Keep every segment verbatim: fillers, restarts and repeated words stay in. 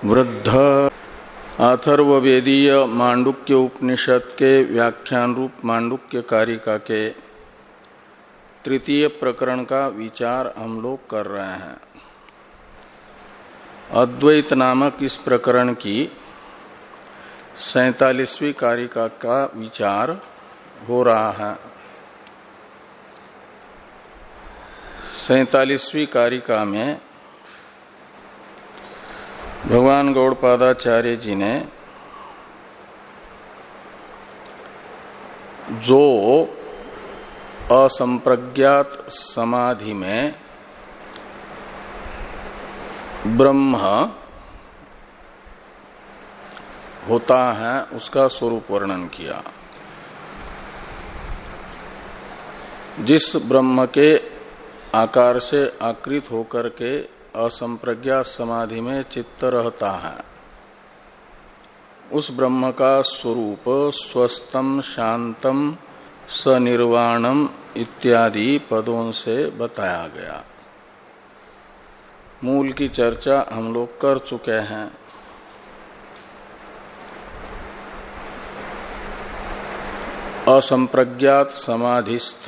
वृद्ध अथर्ववेदीय मांडुक्य उपनिषद के व्याख्यान रूप मांडुक्य कारिका के तृतीय प्रकरण का विचार हम लोग कर रहे हैं। अद्वैत नामक इस प्रकरण की सैतालीसवीं कारिका का विचार हो रहा है। सैतालीसवीं कारिका में भगवान गौड़पादाचार्य जी ने जो असंप्रज्ञात समाधि में ब्रह्म होता है उसका स्वरूप वर्णन किया। जिस ब्रह्म के आकार से आकृत होकर के असंप्रज्ञात समाधि में चित्त रहता है, उस ब्रह्म का स्वरूप स्वस्थम शांतम सनिर्वाणम इत्यादि पदों से बताया गया। मूल की चर्चा हम लोग कर चुके हैं। असंप्रज्ञात समाधिस्थ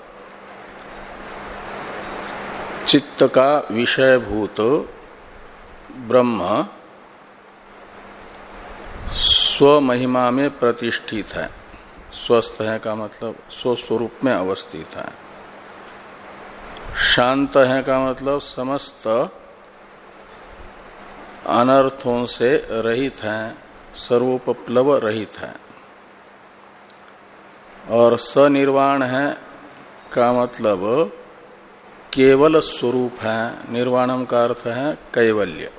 चित्त का विषयभूत ब्रह्म स्वमहिमा में प्रतिष्ठित है। स्वस्थ है का मतलब स्वस्वरूप में अवस्थित है। शांत है का मतलब समस्त अनर्थों से रहित है, सर्वोपप्लव रहित है। और सनिर्वाण है का मतलब केवल स्वरूप है। निर्वाणम का अर्थ है कैवल्य।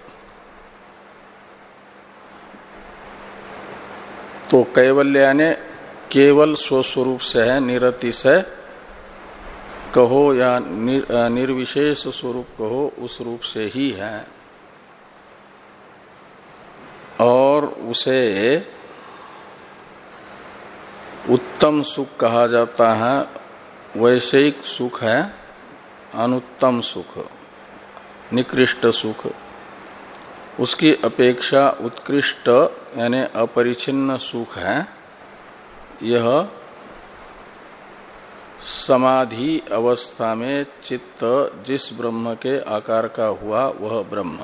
तो कैवल्य यानी केवल स्वस्वरूप से है, निरतिशय कहो या निर, निर्विशेष स्वरूप कहो, उस रूप से ही है। और उसे उत्तम सुख कहा जाता है। वैषयिक सुख है अनुत्तम सुख, निकृष्ट सुख। उसकी अपेक्षा उत्कृष्ट यानी अपरिछिन्न सुख है। यह समाधि अवस्था में चित्त जिस ब्रह्म के आकार का हुआ वह ब्रह्म।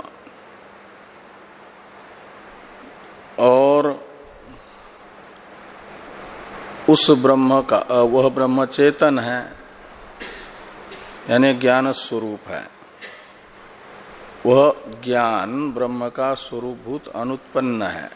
और उस ब्रह्म का वह ब्रह्म चेतन है यानी ज्ञान स्वरूप है। वह ज्ञान ब्रह्म का स्वरूपभूत अनुत्पन्न है।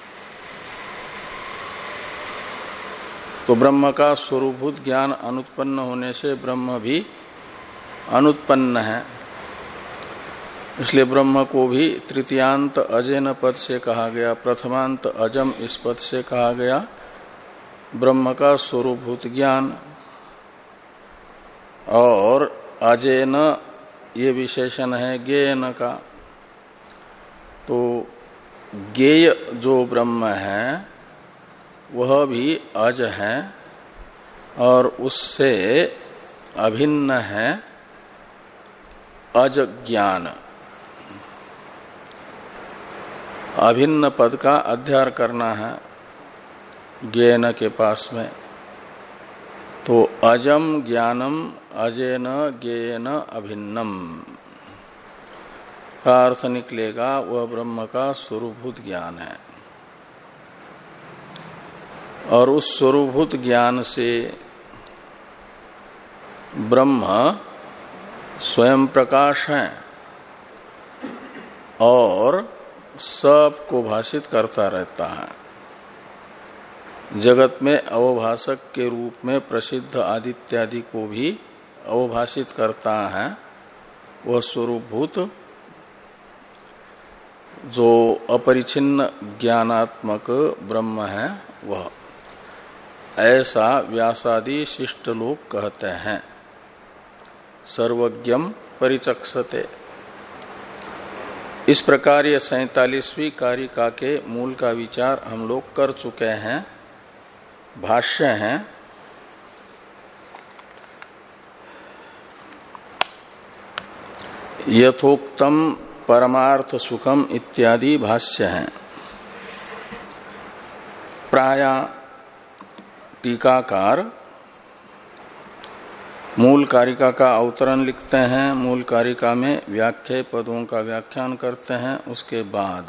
तो ब्रह्म का स्वरूपभूत ज्ञान अनुत्पन्न होने से ब्रह्म भी अनुत्पन्न है। इसलिए ब्रह्म को भी तृतीयांत अजेन पद से कहा गया, प्रथमांत अजम इस पद से कहा गया। ब्रह्म का स्वरूपभूत ज्ञान और अजेन ये विशेषण है ज्ञेयन का। तो ज्ञेय जो ब्रह्म है वह भी अज है और उससे अभिन्न है अज ज्ञान। अभिन्न पद का अध्यार करना है ज्ञेयन के पास में। तो अजम ज्ञानम अजेन ज्ञेयन अभिन्नम का अर्थ निकलेगा वह ब्रह्म का स्वरूपभूत ज्ञान है। और उस स्वरूपभूत ज्ञान से ब्रह्म स्वयं प्रकाश है और सबको भाषित करता रहता है। जगत में अवभाषक के रूप में प्रसिद्ध आदित्यादि को भी अवभाषित करता है वह स्वरूपभूत जो अपरिछिन्न ज्ञानात्मक ब्रह्म है वह। ऐसा व्यासादि शिष्ट लोग कहते हैं। सर्वज्ञम परिचक्षते। इस प्रकार ये सैतालीसवीं कारिका के मूल का विचार हम लोग कर चुके हैं। भाष्य है यथोक्तम परमार्थ सुखम इत्यादि भाष्य हैं। प्राय टीकाकार मूल कारिका का अवतरण लिखते हैं, मूल कारिका में व्याख्या पदों का व्याख्यान करते हैं, उसके बाद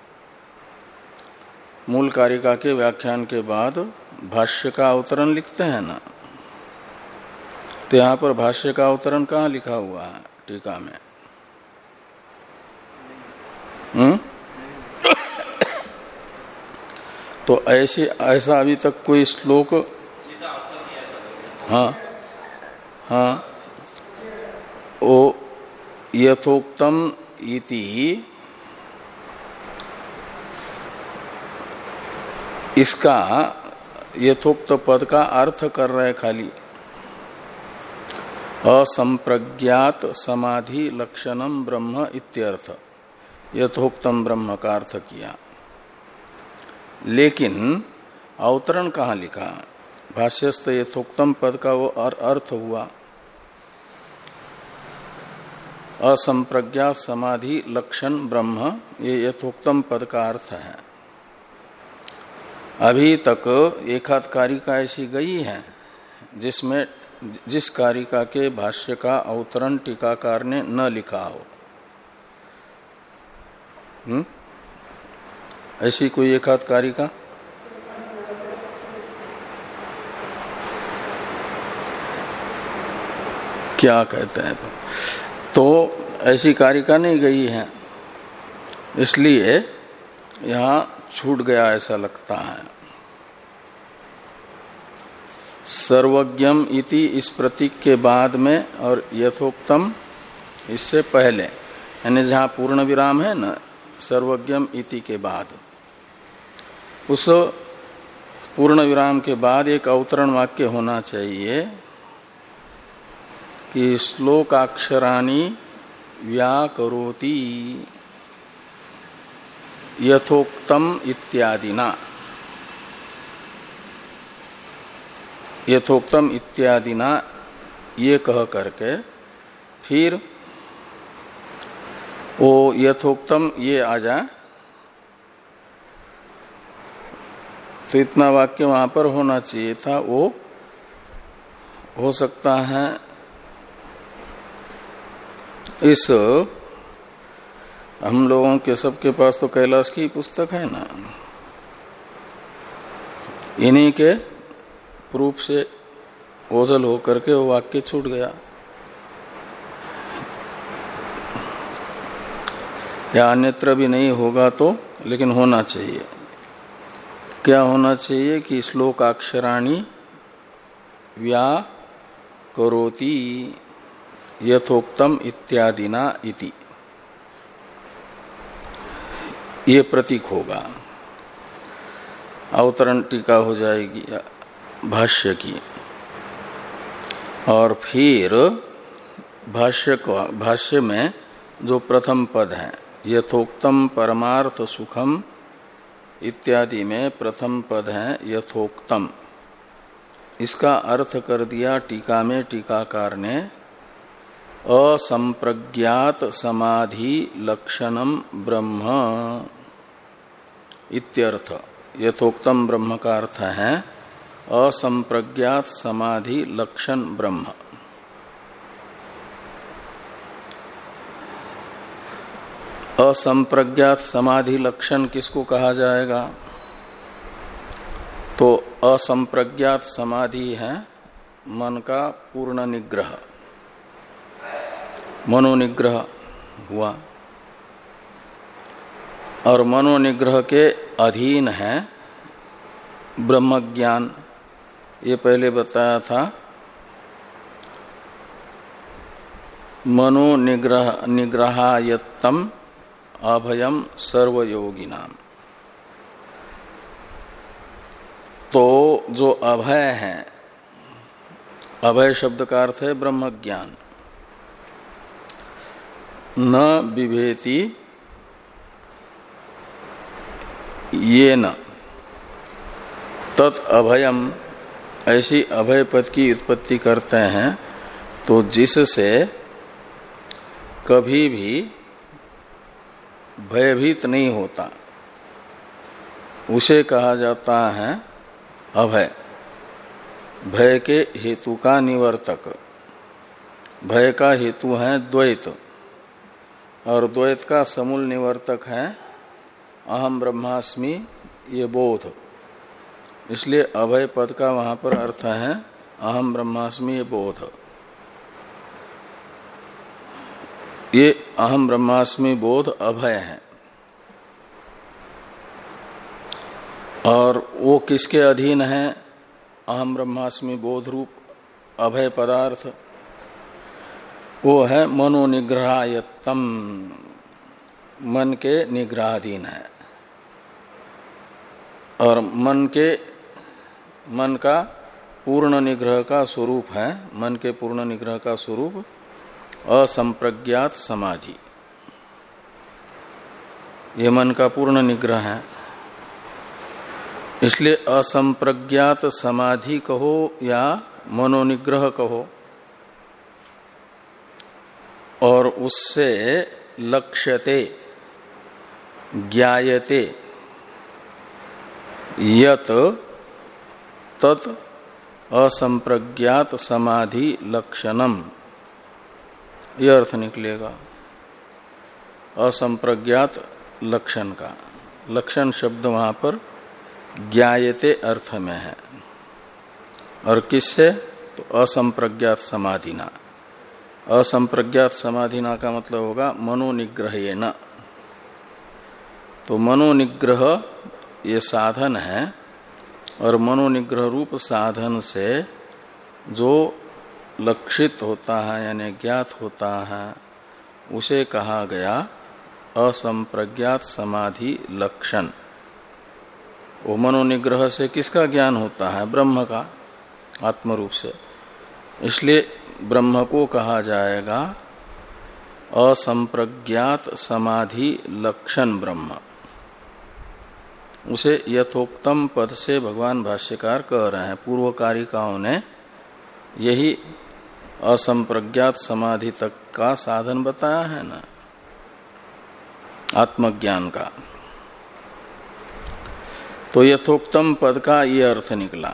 मूल कारिका के व्याख्यान के बाद भाष्य का अवतरण लिखते हैं ना। तो यहां पर भाष्य का अवतरण कहाँ लिखा हुआ है टीका में? हम्म तो ऐसे ऐसा अभी तक कोई श्लोक, हाँ हाँ, ओ यथोक्तम इति इसका यथोक्त पद का अर्थ कर रहे खाली असंप्रज्ञात समाधि लक्षणम ब्रह्म इत्यर्थ, यथोक्तम ब्रह्म का अर्थ किया, लेकिन अवतरण कहाँ लिखा? भाष्यस्थ यथोक्तम पद का वो अर्थ हुआ असंप्रज्ञात समाधि लक्षण ब्रह्म, ये यथोक्तम पद का अर्थ है। अभी तक एकाध कारिका ऐसी गई है जिसमें जिस कारिका के भाष्य का अवतरण टीकाकार ने न लिखा हो। हुँ? ऐसी कोई एकाध कारिका? क्या कहते हैं? तो ऐसी कारिका नहीं गई है, इसलिए यहां छूट गया ऐसा लगता है। सर्वज्ञम इति इस प्रतीक के बाद में और यथोक्तम इससे पहले, यानी जहां पूर्ण विराम है ना, सर्वज्ञम इति के बाद, उस पूर्ण विराम के बाद एक अवतरण वाक्य होना चाहिए कि श्लोकाक्षराणि व्याकरोति यथोक्तम इत्यादिना, यथोक्तम इत्यादिना ये कह करके फिर वो यथोक्तम ये आ जाए, तो इतना वाक्य वहां पर होना चाहिए था। वो हो सकता है इस हम लोगों के सबके पास तो कैलाश की पुस्तक है ना, इन्हीं के प्रूफ से ओझल होकर के वो वाक्य छूट गया, या अन्यत्र भी नहीं होगा तो, लेकिन होना चाहिए। क्या होना चाहिए कि श्लोकाक्षराणि व्याकरोति यथोक्तम इत्यादिना इति, ये प्रतीक होगा। अवतरण टीका हो जाएगी भाष्य की, और फिर भाष्य को भाष्य में जो प्रथम पद है यथोक्तम परमार्थ सुखम इत्यादि में प्रथम पद है यथोक्तम, इसका अर्थ कर दिया टीका में टीकाकार ने असंप्रज्ञात समाधि लक्षणम ब्रह्म इत्यर्थ। यथोक्तम ब्रह्म का अर्थ है असंप्रज्ञात समाधि लक्षण ब्रह्म। असंप्रज्ञात समाधि लक्षण किसको कहा जाएगा? तो असंप्रज्ञात समाधि है मन का पूर्ण निग्रह, मनोनिग्रह हुआ, और मनोनिग्रह के अधीन है ब्रह्म ज्ञान। ये पहले बताया था। मनोनिग्रह निग्रहायत्तम अभयम सर्वयोगिनाम। तो जो अभय है, अभय शब्द का अर्थ है ब्रह्म ज्ञान। न बिभेति ये न तत् अभयम, ऐसी अभय पद की उत्पत्ति करते हैं तो जिससे कभी भी भयभीत नहीं होता, उसे कहा जाता है अभय। भय के हेतु का निवर्तक। भय का हेतु है द्वैत, और द्वैत का समूल निवर्तक है अहम ब्रह्मास्मि ये बोध। इसलिए अभय पद का वहां पर अर्थ है अहम ब्रह्मास्मि ये बोध। ये अहम ब्रह्मास्मि बोध अभय है। और वो किसके अधीन है? अहम ब्रह्मास्मि बोध रूप अभय पदार्थ वो है मनोनिग्रहायत्तम, मन के निग्रहाधीन है। और मन के मन का पूर्ण निग्रह का स्वरूप है, मन के पूर्ण निग्रह का स्वरूप असंप्रज्ञात समाधि। ये मन का पूर्ण निग्रह है। इसलिए असंप्रज्ञात समाधि कहो या मनोनिग्रह कहो, और उससे लक्ष्यते ज्ञायते यत तत् असंप्रज्ञात समाधि लक्षणम, यह अर्थ निकलेगा असंप्रज्ञात लक्षण का। लक्षण शब्द वहां पर ज्ञायते अर्थ में है। और किससे? तो असंप्रज्ञात समाधिना। असंप्रज्ञात समाधिना का मतलब होगा मनोनिग्रहेण। तो मनोनिग्रह ये साधन है, और मनोनिग्रह रूप साधन से जो लक्षित होता है यानी ज्ञात होता है उसे कहा गया असंप्रज्ञात समाधि लक्षण। वो मनोनिग्रह से किसका ज्ञान होता है? ब्रह्म का, आत्म रूप से। इसलिए ब्रह्म को कहा जाएगा असंप्रज्ञात समाधि लक्षण ब्रह्म। उसे यथोक्तम पद से भगवान भाष्यकार कह रहे हैं। पूर्व कारिकाओं ने यही असंप्रज्ञात समाधि तक का साधन बताया है ना, आत्मज्ञान का। तो यथोक्तम पद का ये अर्थ निकला।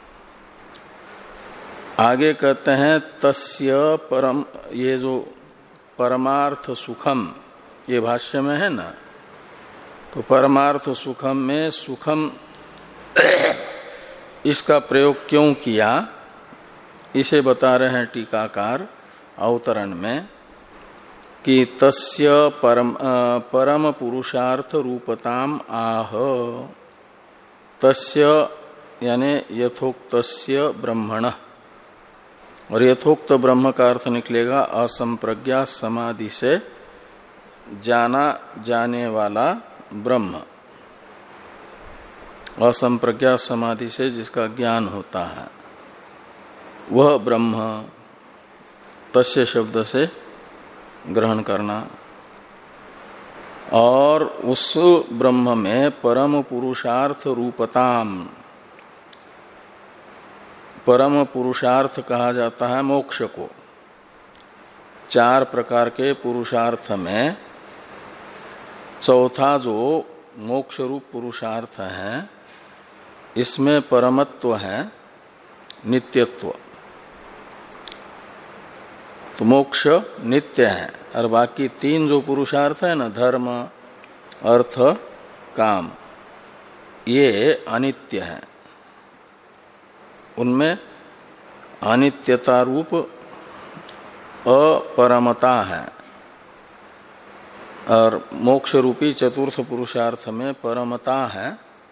आगे कहते हैं तस्य परम, ये जो परमार्थ सुखम ये भाष्य में है ना, तो परमार्थ सुखम में सुखम इसका प्रयोग क्यों किया इसे बता रहे हैं टीकाकार अवतरण में कि तस्य परम परम पुरुषार्थ रूपताम आह। तस्य यानी यथोक्तस्य ब्रह्मण, और यथोक्त ब्रह्म का अर्थ निकलेगा असंप्रज्ञात समाधि से जाना जाने वाला ब्रह्म। असंप्रज्ञात समाधि से जिसका ज्ञान होता है वह ब्रह्म। तस्य शब्द से ग्रहण करना। और उस ब्रह्म में परम पुरुषार्थ रूपताम, परम पुरुषार्थ कहा जाता है मोक्ष को। चार प्रकार के पुरुषार्थ में चौथा जो मोक्ष रूप पुरुषार्थ है, इसमें परमत्व है, नित्यत्व। तो मोक्ष नित्य है, और बाकी तीन जो पुरुषार्थ है ना, धर्म अर्थ काम, ये अनित्य है। उनमें अनित्यता रूप अपरमता है, और मोक्ष रूपी चतुर्थ पुरुषार्थ में परमता है,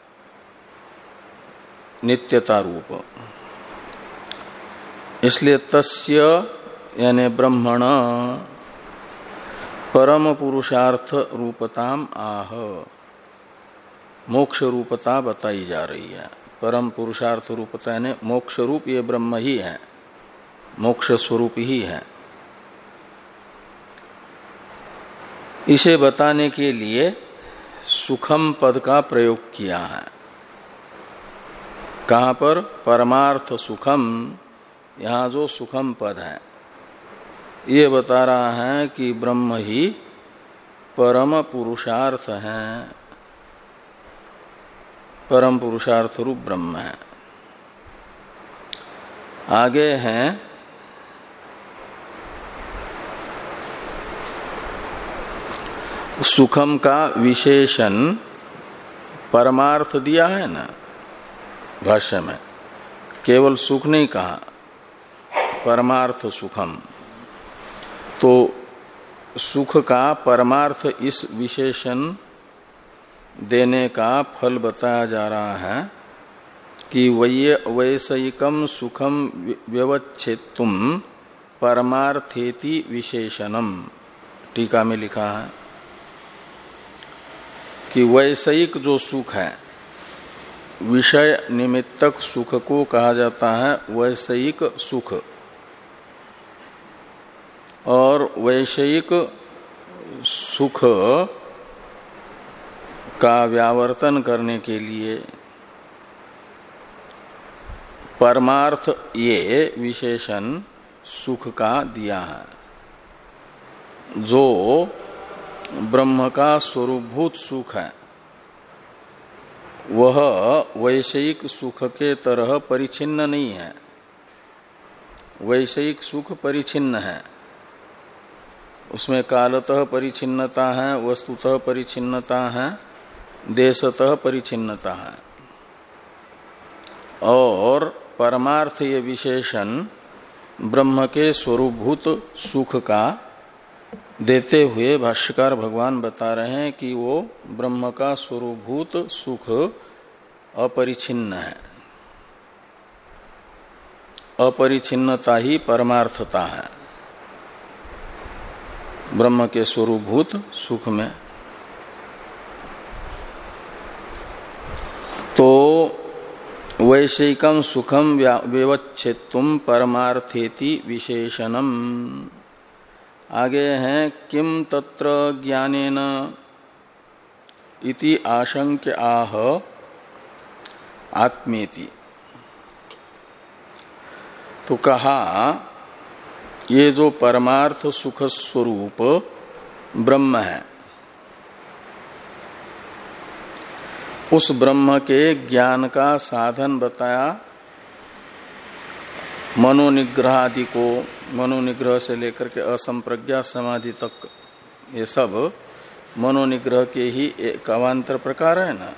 नित्यता रूप। इसलिए तस्य यानी ब्रह्मण परम पुरुषार्थ रूपताम आह, मोक्ष रूपता बताई जा रही है। परम पुरुषार्थ रूपता यानी मोक्ष रूप ये ब्रह्म ही है, मोक्ष स्वरूप ही है। इसे बताने के लिए सुखम पद का प्रयोग किया है। कहां पर? परमार्थ सुखम। यहां जो सुखम पद है ये बता रहा है कि ब्रह्म ही परम पुरुषार्थ है, परम पुरुषार्थ रूप ब्रह्म है। आगे हैं सुखम का विशेषण परमार्थ दिया है ना भाष्य में, केवल सुख नहीं कहा, परमार्थ सुखम। तो सुख का परमार्थ इस विशेषण देने का फल बताया जा रहा है कि वै वैषयिकम सुखम व्यवच्छेत्तुम परमार्थेति विशेषणम। टीका में लिखा है कि वैषयिक जो सुख है, विषय निमित्तक सुख को कहा जाता है वैषयिक सुख, और वैषयिक सुख का व्यावर्तन करने के लिए परमार्थ ये विशेषण सुख का दिया है, जो ब्रह्म का स्वरूपभूत सुख है। वह वैषयिक सुख के तरह परिच्छिन्न नहीं है। वैषयिक सुख परिच्छिन्न है, उसमें कालतः परिच्छिन्नता है, वस्तुतः परिच्छिन्नता है, देशतः परिच्छिन्नता है। और परमार्थ ये विशेषण ब्रह्म के स्वरूपभूत सुख का देते हुए भाष्यकार भगवान बता रहे हैं कि वो ब्रह्म का स्वरूपभूत सुख अपरिच्छिन्न है। अपरिच्छिन्नता ही परमार्थता है ब्रह्म के स्वरूपभूत सुख में। तो वैषयिकम सुखम व्यवच्छेत्तुम परमार्थेति विशेषणम। आगे हैं किम तत्र ज्ञानेन इति आशंक्य आह आत्मेति। तो कहा ये जो परमार्थ सुख स्वरूप ब्रह्म है, उस ब्रह्म के ज्ञान का साधन बताया मनोनिग्रह आदि को। मनोनिग्रह से लेकर के असंप्रज्ञा समाधि तक ये सब मनोनिग्रह के ही एक अवान्तर प्रकार है ना।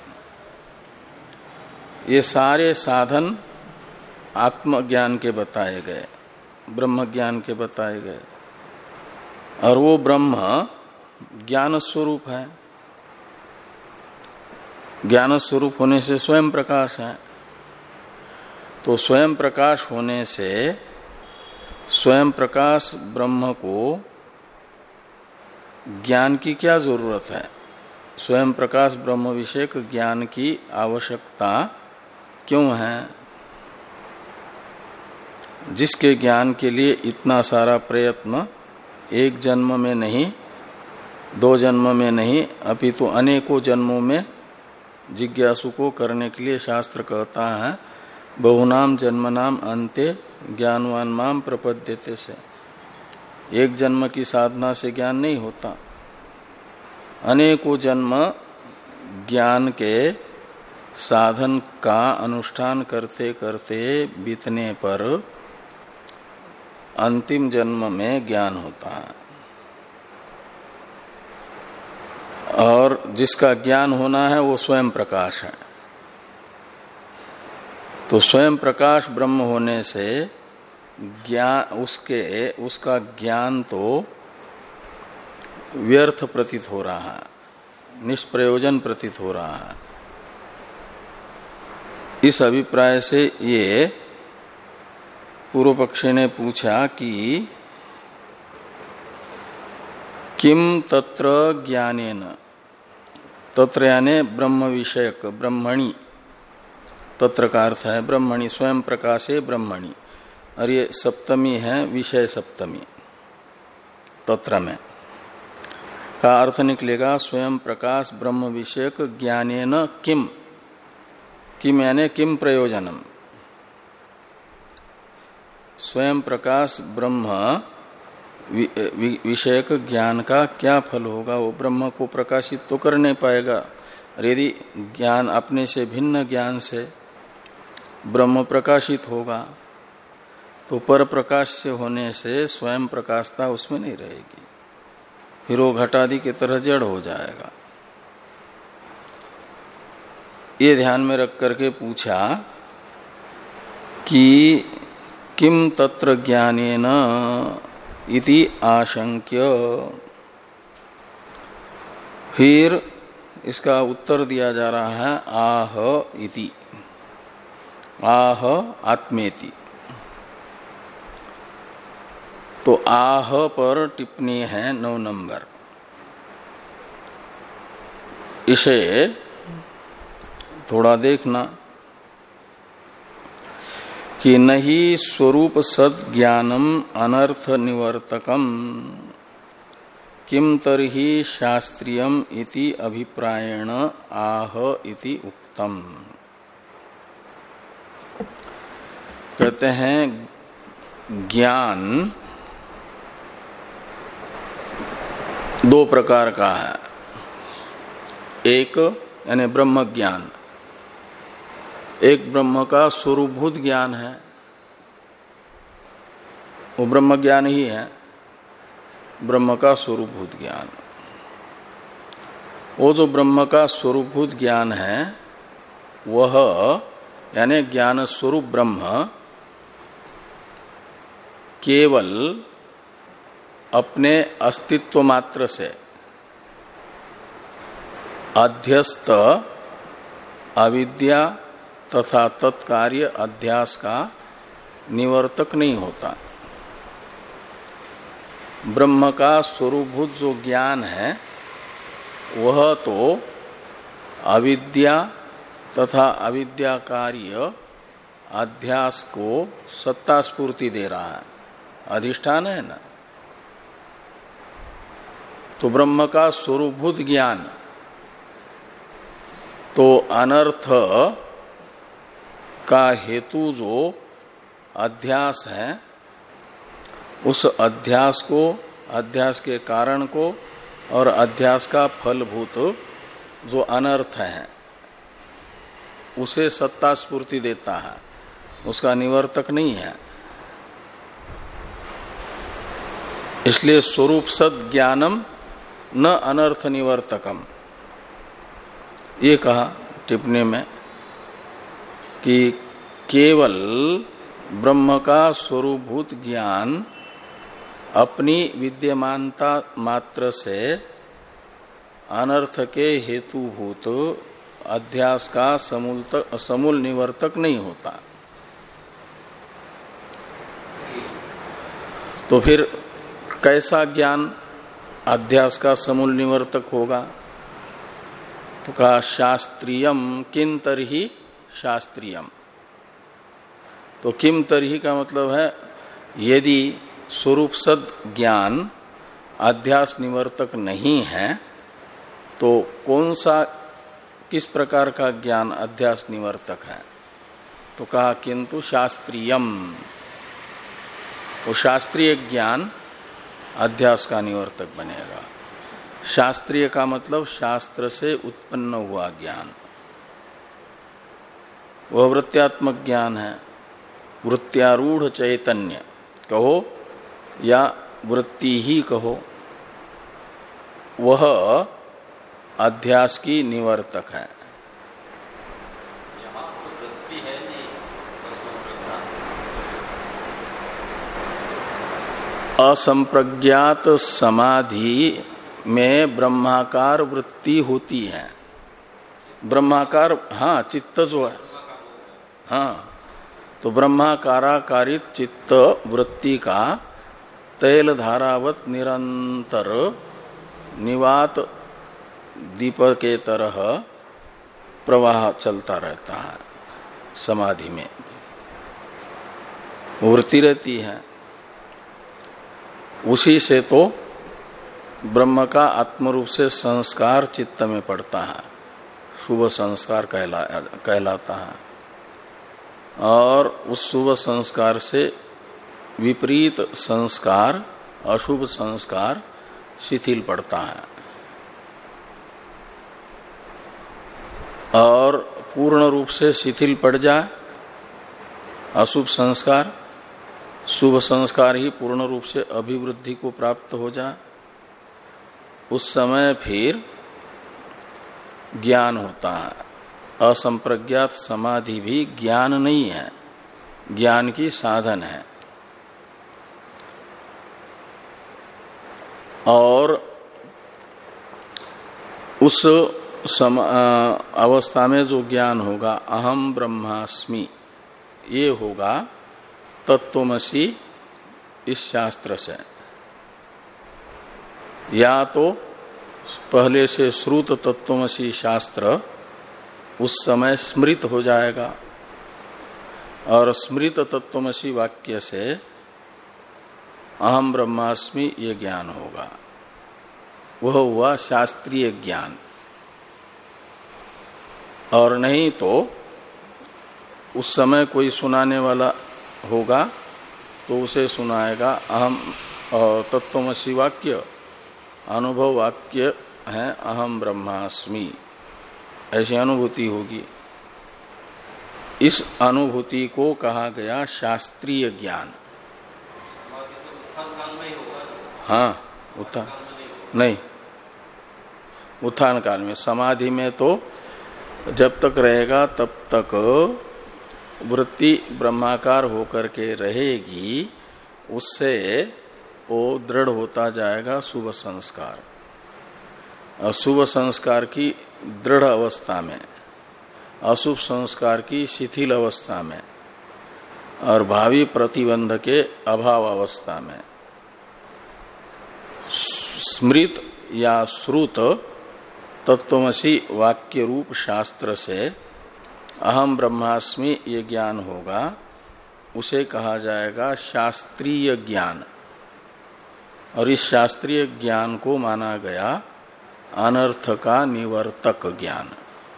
ये सारे साधन आत्मज्ञान के बताए गए, ब्रह्म ज्ञान के बताए गए, और वो ब्रह्म ज्ञान स्वरूप है। ज्ञान स्वरूप होने से स्वयं प्रकाश है। तो स्वयं प्रकाश होने से स्वयं प्रकाश ब्रह्म को ज्ञान की क्या जरूरत है? स्वयं प्रकाश ब्रह्म विषयक ज्ञान की आवश्यकता क्यों है? जिसके ज्ञान के लिए इतना सारा प्रयत्न एक जन्म में नहीं, दो जन्म में नहीं, अपितु अनेकों जन्मों में जिज्ञासु को करने के लिए शास्त्र कहता है बहुनाम जन्मनाम अन्ते ज्ञानवान माम प्रपद्यते से। एक जन्म की साधना से ज्ञान नहीं होता, अनेकों जन्म ज्ञान के साधन का अनुष्ठान करते करते बीतने पर अंतिम जन्म में ज्ञान होता है। और जिसका ज्ञान होना है वो स्वयं प्रकाश है। तो स्वयं प्रकाश ब्रह्म होने से ज्ञान उसके उसका ज्ञान तो व्यर्थ प्रतीत हो रहा है, निष्प्रयोजन प्रतीत हो रहा है। इस अभिप्राय से ये पूर्व पक्षी ने पूछा कि किम तत्र ज्ञानेन, तत्र यानी ब्रह्म विषयक, ब्रह्मणि, तत्र का अर्थ है ब्रह्मणि, स्वयं प्रकाशे ब्रह्मणि, और ये सप्तमी है विषय सप्तमी। तत्र में का अर्थ निकलेगा स्वयं प्रकाश ब्रह्म विषयक ज्ञानेन किम, किम यानी किम प्रयोजनम। स्वयं प्रकाश ब्रह्म विषयक ज्ञान का क्या फल होगा? वो ब्रह्म को प्रकाशित तो कर नहीं पाएगा। यदि ज्ञान अपने से भिन्न ज्ञान से ब्रह्म प्रकाशित होगा तो पर प्रकाश से होने से स्वयं प्रकाशता उसमें नहीं रहेगी, फिर वो घटादि की तरह जड़ हो जाएगा। ये ध्यान में रख करके पूछा कि किम तत्र ज्ञानेन इति आशंक्य। फिर इसका उत्तर दिया जा रहा है आह इति, आह आत्मेति। तो आह पर टिप्पणी है नौ नंबर। इसे थोड़ा देखना कि नहीं स्वरूप सद ज्ञानम अनर्थ निवर्तकम किम तरहि शास्त्रीयम इति अभिप्रायेण आह इति उक्तम। कहते हैं ज्ञान दो प्रकार का है। एक यानी ब्रह्म ज्ञान, एक ब्रह्म का स्वरूपभूत ज्ञान है, वो ब्रह्म ज्ञान ही है, ब्रह्म का स्वरूपभूत ज्ञान। वो जो ब्रह्म का स्वरूपभूत ज्ञान है वह यानी ज्ञान स्वरूप ब्रह्म केवल अपने अस्तित्व मात्र से अध्यस्त अविद्या तथा तत्कार्य अध्यास का निवर्तक नहीं होता। ब्रह्म का स्वरूपभूत जो ज्ञान है वह तो अविद्या तथा अविद्या कार्य अध्यास को सत्ता स्फूर्ति दे रहा है, अधिष्ठान है ना। तो ब्रह्म का स्वरूपभूत ज्ञान तो अनर्थ का हेतु जो अध्यास है उस अध्यास को, अध्यास के कारण को और अध्यास का फलभूत जो अनर्थ है उसे सत्ता स्फूर्ति देता है, उसका निवर्तक नहीं है। इसलिए स्वरूप सद ज्ञानम न अनर्थ निवर्तकम, ये कहा टिप्पणी में कि केवल ब्रह्म का स्वरूपभूत ज्ञान अपनी विद्यमानता मात्र से अनर्थ के हेतुभूत अध्यास का समूल समूल निवर्तक नहीं होता। तो फिर कैसा ज्ञान अध्यास का समूल निवर्तक होगा? तो कहा शास्त्रीयम किं तरहि शास्त्रीयम। तो किम तरहि का मतलब है यदि स्वरूप सद ज्ञान अध्यास निवर्तक नहीं है तो कौन सा किस प्रकार का ज्ञान अध्यास निवर्तक है? तो कहा किंतु शास्त्रीयम, वो शास्त्रीय ज्ञान अध्यास का निवर्तक बनेगा। शास्त्रीय का मतलब शास्त्र से उत्पन्न हुआ ज्ञान, वह वृत्त्यात्मक ज्ञान है। वृत्त्यारूढ़ चैतन्य कहो या वृत्ति ही कहो, वह अध्यास की निवर्तक है। असंप्रज्ञात समाधि में ब्रह्माकार वृत्ति होती है। ब्रह्माकार, हाँ, चित्त जो है, हाँ, तो ब्रह्माकाराकारित चित्त वृत्ति का तैल धारावत निरंतर निवात दीपक के तरह प्रवाह चलता रहता है। समाधि में वृत्ति रहती है, उसी से तो ब्रह्म का आत्मरूप से संस्कार चित्त में पड़ता है, शुभ संस्कार कहला, कहलाता है। और उस शुभ संस्कार से विपरीत संस्कार अशुभ संस्कार शिथिल पड़ता है। और पूर्ण रूप से शिथिल पड़ जाए अशुभ संस्कार, शुभ संस्कार ही पूर्ण रूप से अभिवृद्धि को प्राप्त हो जाए, उस समय फिर ज्ञान होता है। असंप्रज्ञात समाधि भी ज्ञान नहीं है, ज्ञान की साधन है। और उस सम, अवस्था में जो ज्ञान होगा अहम ब्रह्मास्मि, ये होगा तत्वमसि इस शास्त्र से। या तो पहले से श्रुत तत्वमसि शास्त्र उस समय स्मृत हो जाएगा और स्मृत तत्वमसि वाक्य से अहम ब्रह्मास्मि ये ज्ञान होगा। वह हुआ शास्त्रीय ज्ञान। और नहीं तो उस समय कोई सुनाने वाला होगा तो उसे सुनाएगा अहम तत्वमसि वाक्य, अनुभव वाक्य है अहम ब्रह्मास्मि, ऐसी अनुभूति होगी। इस अनुभूति को कहा गया शास्त्रीय ज्ञान। हाँ, उत्थान नहीं, उत्थान काल में। समाधि में तो जब तक रहेगा तब तक वृत्ति ब्रह्माकार होकर के रहेगी, उससे वो दृढ़ होता जाएगा शुभ संस्कार। और शुभ संस्कार की दृढ़ अवस्था में, अशुभ संस्कार की शिथिल अवस्था में और भावी प्रतिबंध के अभाव अवस्था में स्मृत या श्रुत तत्वमसि वाक्य रूप शास्त्र से अहम ब्रह्मास्मि ये ज्ञान होगा। उसे कहा जाएगा शास्त्रीय ज्ञान। और इस शास्त्रीय ज्ञान को माना गया अनर्थ का निवर्तक ज्ञान,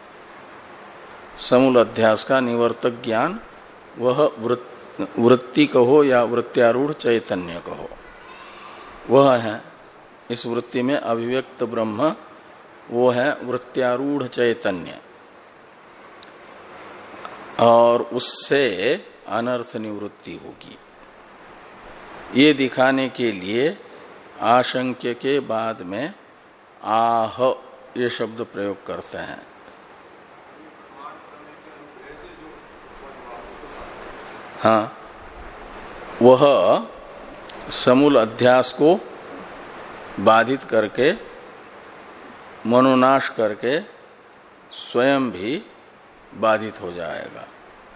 समूल अध्यास का निवर्तक ज्ञान। वह वृत्ति कहो या वृत्त्यारूढ़ चैतन्य कहो, वह है इस वृत्ति में अभिव्यक्त ब्रह्म, वो है वृत्त्यारूढ़ चैतन्य। और उससे अनर्थ निवृत्ति होगी। ये दिखाने के लिए आशंक्य के बाद में आह ये शब्द प्रयोग करते हैं। हाँ, वह समूल अध्यास को बाधित करके, मनोनाश करके स्वयं भी बाधित हो जाएगा।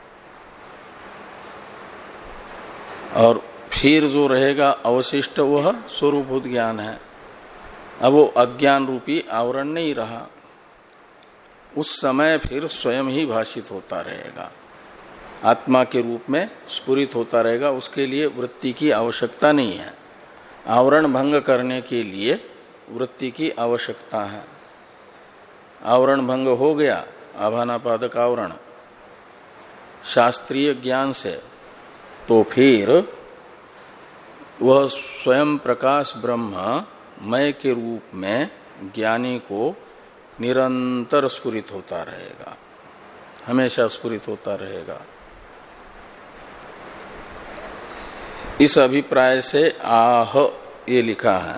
और फिर जो रहेगा अवशिष्ट वह स्वरूपभूत ज्ञान है। अब वो अज्ञान रूपी आवरण नहीं रहा, उस समय फिर स्वयं ही भाषित होता रहेगा, आत्मा के रूप में स्फुरित होता रहेगा। उसके लिए वृत्ति की आवश्यकता नहीं है। आवरण भंग करने के लिए वृत्ति की आवश्यकता है। आवरण भंग हो गया, आभानापादक आवरण शास्त्रीय ज्ञान से, तो फिर वह स्वयं प्रकाश ब्रह्म मय के रूप में ज्ञानी को निरंतर स्फुरित होता रहेगा, हमेशा स्फुरित होता रहेगा। इस अभिप्राय से आह ये लिखा है।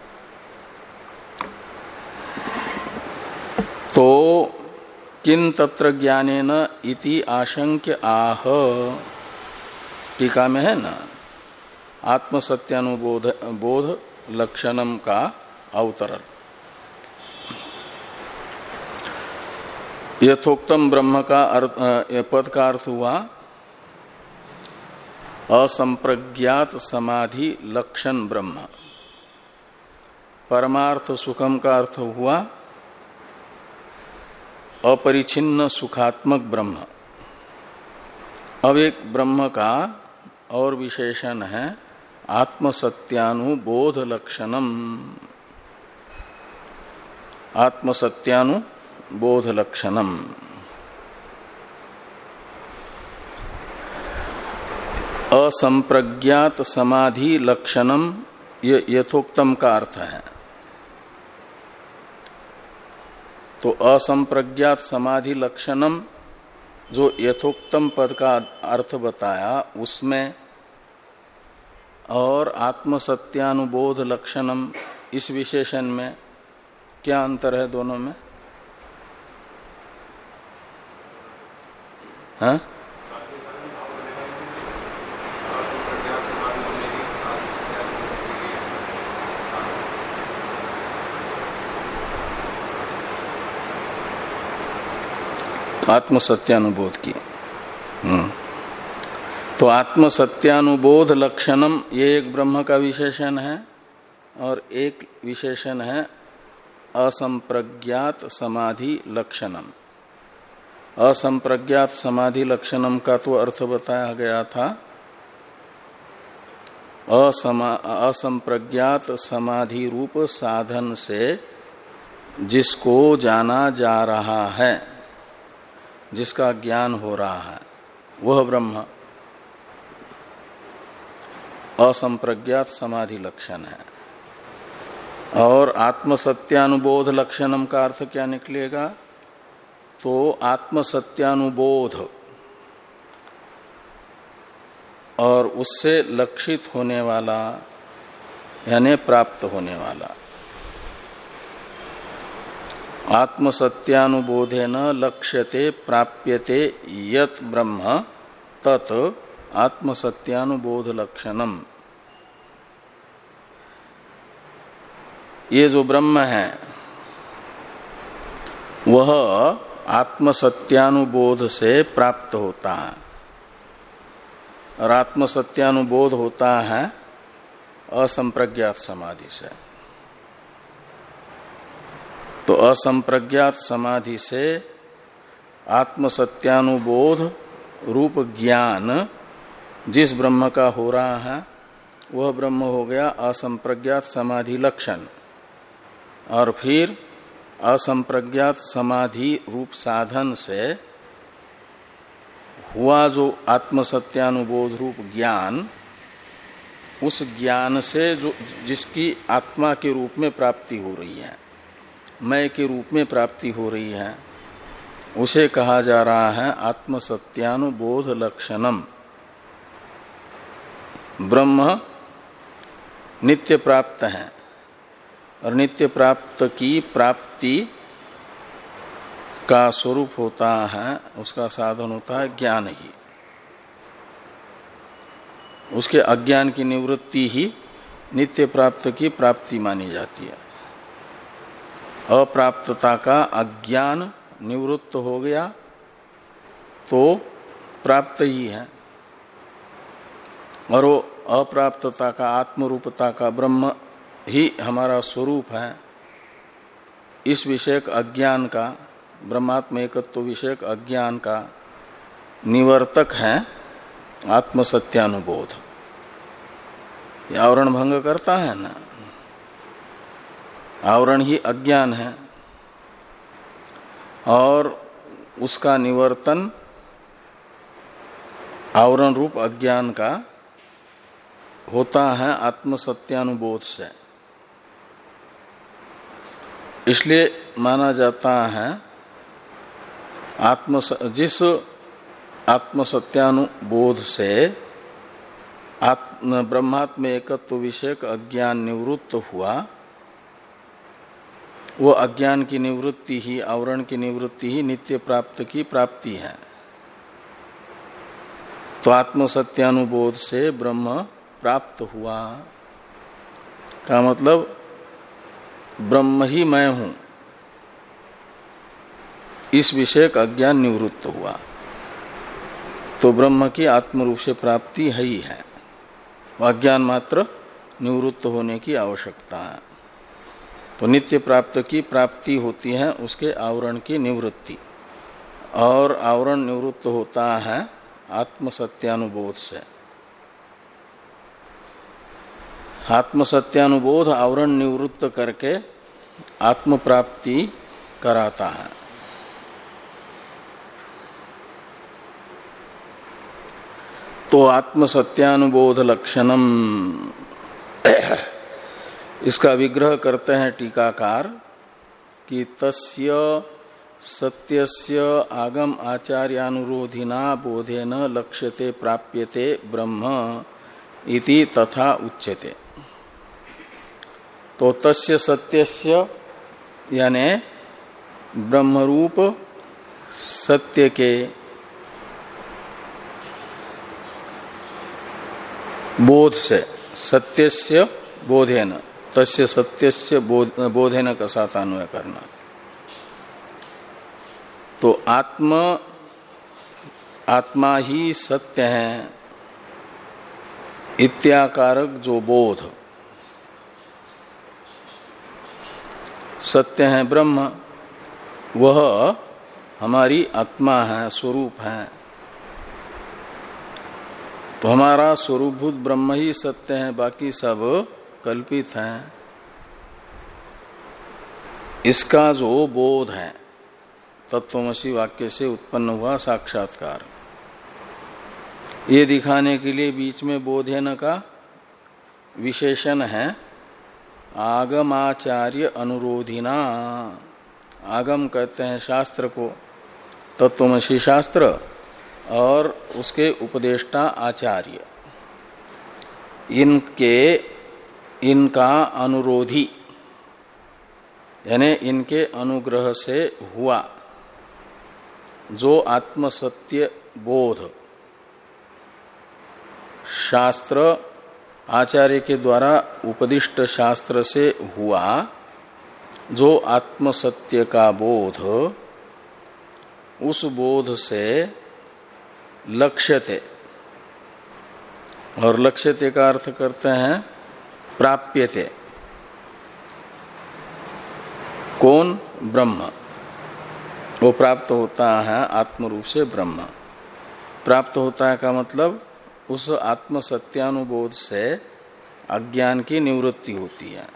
तो किन तत्र ज्ञानेन इति आशंक्य आह, टीका में है ना, आत्मसत्यानुबोध बोध लक्षणम का अवतरण। यथोक्तम ब्रह्म का अर्थ, पद का अर्थ हुआ असंप्रज्ञात समाधि लक्षण ब्रह्म। परमार्थ सुखम का अर्थ हुआ अपरिछिन्न सुखात्मक ब्रह्म। अब एक ब्रह्म का और विशेषण है आत्मसत्यानुबोध लक्षणम। आत्मसत्यानुबोध लक्षणम असंप्रज्ञात समाधि लक्षणम ये यथोक्तम का अर्थ है। तो असंप्रज्ञात समाधि लक्षणम जो यथोक्तम पद का अर्थ बताया उसमें और आत्मसत्यानुबोध लक्षणम इस विशेषण में क्या अंतर है दोनों में? हाँ? आत्मसत्यानुबोध की। हम्म तो आत्मसत्यानुबोध लक्षणम ये एक ब्रह्म का विशेषण है और एक विशेषण है असंप्रज्ञात समाधि लक्षणम। असंप्रज्ञात समाधि लक्षणम का तो अर्थ बताया गया था असमा असंप्रज्ञात समाधि रूप साधन से जिसको जाना जा रहा है, जिसका ज्ञान हो रहा है, वह ब्रह्म असंप्रज्ञात समाधि लक्षण है। और आत्मसत्यानुबोध लक्षणम का अर्थ क्या निकलेगा? तो आत्मसत्यानुबोध और उससे लक्षित होने वाला यानी प्राप्त होने वाला। आत्मसत्यानुबोधेन लक्ष्यते प्राप्यते यत् ब्रह्म तत् आत्मसत्यानुबोध लक्षणम। ये जो ब्रह्म है वह आत्मसत्यानुबोध से प्राप्त होता है और आत्मसत्यानुबोध होता है असंप्रज्ञात समाधि से। तो असंप्रज्ञात समाधि से आत्मसत्यानुबोध रूप ज्ञान जिस ब्रह्म का हो रहा है वह ब्रह्म हो गया असंप्रज्ञात समाधि लक्षण। और फिर असंप्रज्ञात समाधि रूप साधन से हुआ जो आत्मसत्यानुबोध रूप ज्ञान, उस ज्ञान से जो जिसकी आत्मा के रूप में प्राप्ति हो रही है, मैं के रूप में प्राप्ति हो रही है, उसे कहा जा रहा है आत्मसत्यानुबोध लक्षणम। ब्रह्म नित्य प्राप्त है और नित्य प्राप्त की प्राप्ति का स्वरूप होता है, उसका साधन होता है ज्ञान ही। उसके अज्ञान की निवृत्ति ही नित्य प्राप्त की प्राप्ति मानी जाती है। अप्राप्तता का अज्ञान निवृत्त हो गया तो प्राप्त ही है, और वो अप्राप्तता का आत्मरूपता का ब्रह्म ही हमारा स्वरूप है। इस विषयक अज्ञान का, ब्रह्मात्म एकत्व विषयक अज्ञान का निवर्तक है आत्मसत्यानुबोध। आवरण भंग करता है ना, आवरण ही अज्ञान है और उसका निवर्तन आवरण रूप अज्ञान का होता है आत्मसत्यानुबोध से। इसलिए माना जाता है आत्म जिस आत्मसत्यानुबोध से आत्म ब्रह्मात्म एकत्व विषयक अज्ञान निवृत्त हुआ, वो अज्ञान की निवृत्ति ही, आवरण की निवृत्ति ही नित्य प्राप्त की प्राप्ति है। तो आत्मसत्यानुबोध से ब्रह्म प्राप्त हुआ का मतलब ब्रह्म ही मैं हूं, इस विषय का अज्ञान निवृत्त हुआ। तो ब्रह्म की आत्म रूप से प्राप्ति है ही है, अज्ञान मात्र निवृत्त होने की आवश्यकता है। तो नित्य प्राप्त की प्राप्ति होती है उसके आवरण की निवृत्ति, और आवरण निवृत्त होता है आत्मसत्यानुबोध से। आत्मसत्यानुबोध आवरण निवृत्त करके आत्म प्राप्ति कराता है। तो आत्मसत्यानुबोध लक्षणम इसका विग्रह करते हैं टीकाकार कि तस्य सत्यस्य आगम आचार्यानुरोधिना बोधेन लक्ष्यते प्राप्यते ब्रह्म इति तथा उच्यते। तो तस्य सत्यस्य यानी ब्रह्मरूप सत्य के बोध से, सत्यस्य बोधेन, तस्य सत्यस्य बोधेन का साथ अन्वय करना। तो आत्म आत्मा ही सत्य है इत्याकारक जो बोध, सत्य है ब्रह्म, वह हमारी आत्मा है, स्वरूप है। तो हमारा स्वरूपभूत ब्रह्म ही सत्य है, बाकी सब कल्पित है। इसका जो बोध है तत्वमसि वाक्य से उत्पन्न हुआ साक्षात्कार, ये दिखाने के लिए बीच में बोधेन का विशेषण है आगमाचार्य अनुरोधिना। आगम कहते हैं शास्त्र को, तत्वमसि शास्त्र, और उसके उपदेष्टा आचार्य, इनके इनका अनुरोधी यानी इनके अनुग्रह से हुआ जो आत्मसत्य बोध शास्त्र, आचार्य के द्वारा उपदिष्ट शास्त्र से हुआ जो आत्मसत्य का बोध, उस बोध से लक्ष्यते, और लक्ष्यते का अर्थ करते हैं प्राप्यते। कौन? ब्रह्म। वो प्राप्त होता है आत्मरूप से ब्रह्म। प्राप्त होता है का मतलब उस आत्म सत्यानुबोध से अज्ञान की निवृत्ति होती है,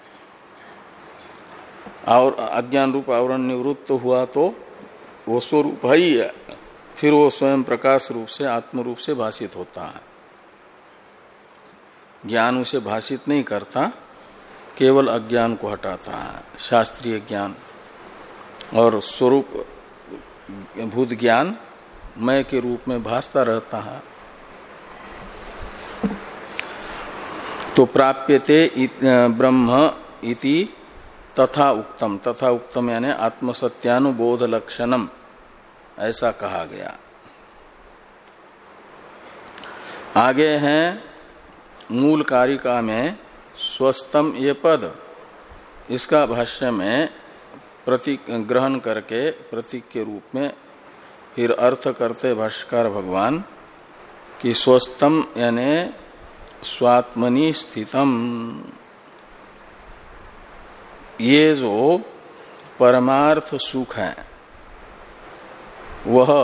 और अज्ञान रूप आवरण निवृत्त हुआ तो वो स्वरूप ही है, फिर वो स्वयं प्रकाश रूप से आत्म रूप से भाषित होता है। ज्ञान उसे भाषित नहीं करता, केवल अज्ञान को हटाता है, शास्त्रीय ज्ञान। और स्वरूप भूत ज्ञान मय के रूप में भासता रहता है। तो प्राप्यते ब्रह्म इति तथा उक्तम, तथा उक्तम यानी आत्मसत्यानुबोध लक्षणम, ऐसा कहा गया। आगे हैं मूल कारिका में स्वस्थम ये पद, इसका भाष्य में प्रतीक ग्रहण करके प्रतीक के रूप में फिर अर्थ करते भाष्यकार भगवान कि स्वस्थम यानी स्वात्मनि स्थितम, ये जो परमार्थ सुख है वह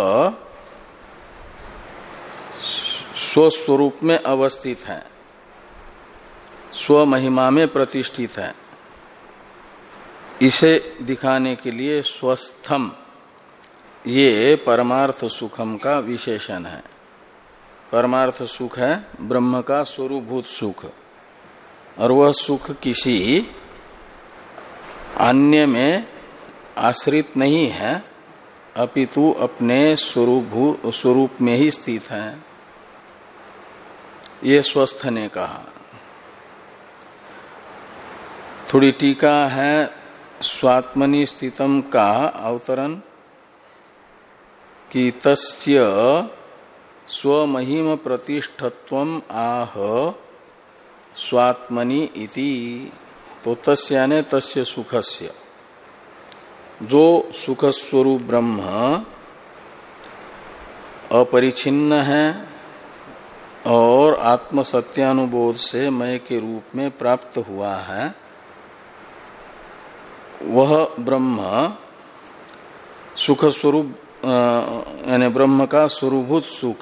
स्वस्वरूप में अवस्थित है, स्व महिमा में प्रतिष्ठित है। इसे दिखाने के लिए स्वस्थम ये परमार्थ सुखम का विशेषण है। परमार्थ सुख है ब्रह्म का स्वरूपभूत सुख, और वह सुख किसी अन्य में आश्रित नहीं है, अपितु अपने स्वरूप स्वरूप में ही स्थित है। ये स्वस्थ ने कहा। थोड़ी टीका है स्वात्मनि स्थितम का अवतरण कि तस्य स्वमहिम प्रतिष्ठत्वम आह स्वात्मनि इति। तो तस्य यानी तस्य सुखस्य, जो सुख स्वरूप ब्रह्म अपरिछिन्न है और आत्म सत्यानुबोध से मय के रूप में प्राप्त हुआ है, वह ब्रह्म सुख स्वरूप यानी ब्रह्म का स्वरूपभूत सुख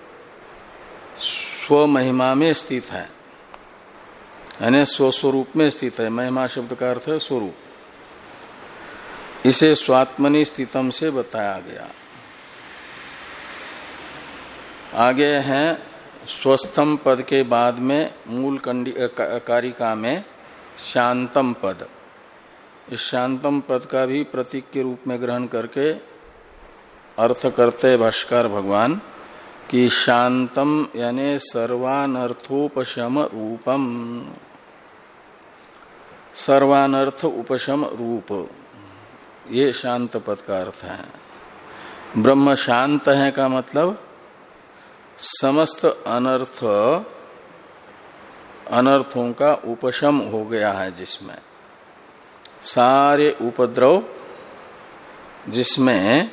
स्व महिमा में स्थित है, यानी स्वस्वरूप में स्थित है। महिमा शब्द का अर्थ है स्वरूप। इसे स्वात्मनि स्थितम से बताया गया। आगे हैं स्वस्थम पद के बाद में मूल कारिका में शांतम पद, इस शांतम पद का भी प्रतीक के रूप में ग्रहण करके अर्थ करते भाष्यकार भगवान कि शांतम यानी सर्वानर्थोपशम रूपम, सर्वानर्थ उपशम रूप, ये शांत पद का अर्थ है। ब्रह्म शांत है का मतलब समस्त अनर्थ अनर्थों का उपशम हो गया है, जिसमें सारे उपद्रव जिसमें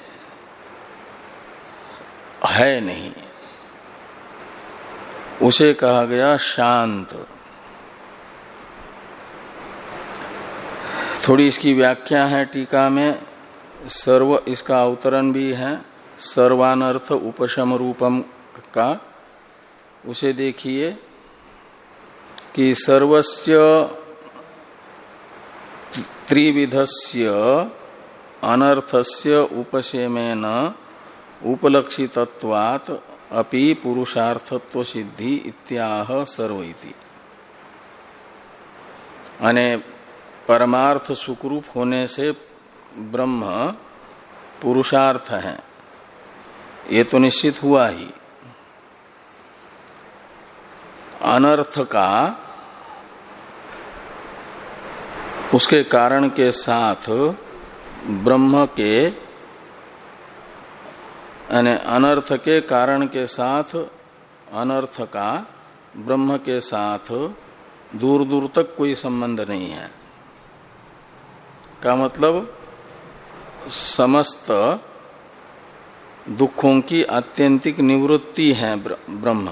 है नहीं, उसे कहा गया शांत। थोड़ी इसकी व्याख्या है टीका में, सर्व इसका अवतरण भी है सर्वानर्थ उपशम रूपम का। उसे देखिए कि सर्वस्य त्रिविधस्य अनर्थस्य उपशमेन उपलक्षितत्वात् अपि पुरुषार्थत्व सिद्धि इत्याह सर्वइति। अने परमार्थ सुखरूप होने से ब्रह्म पुरुषार्थ है, ये तो निश्चित हुआ ही। अनर्थ का उसके कारण के साथ ब्रह्म के, यानी अनर्थ के कारण के साथ अनर्थ का ब्रह्म के साथ दूर दूर तक कोई संबंध नहीं है, का मतलब समस्त दुखों की आत्यंतिक निवृत्ति है ब्रह्म,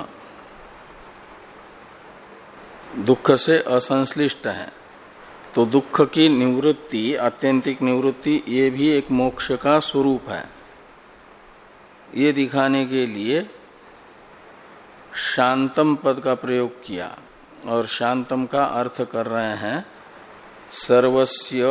दुख से असंश्लिष्ट है। तो दुख की निवृत्ति, आत्यंतिक निवृत्ति, ये भी एक मोक्ष का स्वरूप है। ये दिखाने के लिए शांतम पद का प्रयोग किया, और शांतम का अर्थ कर रहे हैं सर्वस्य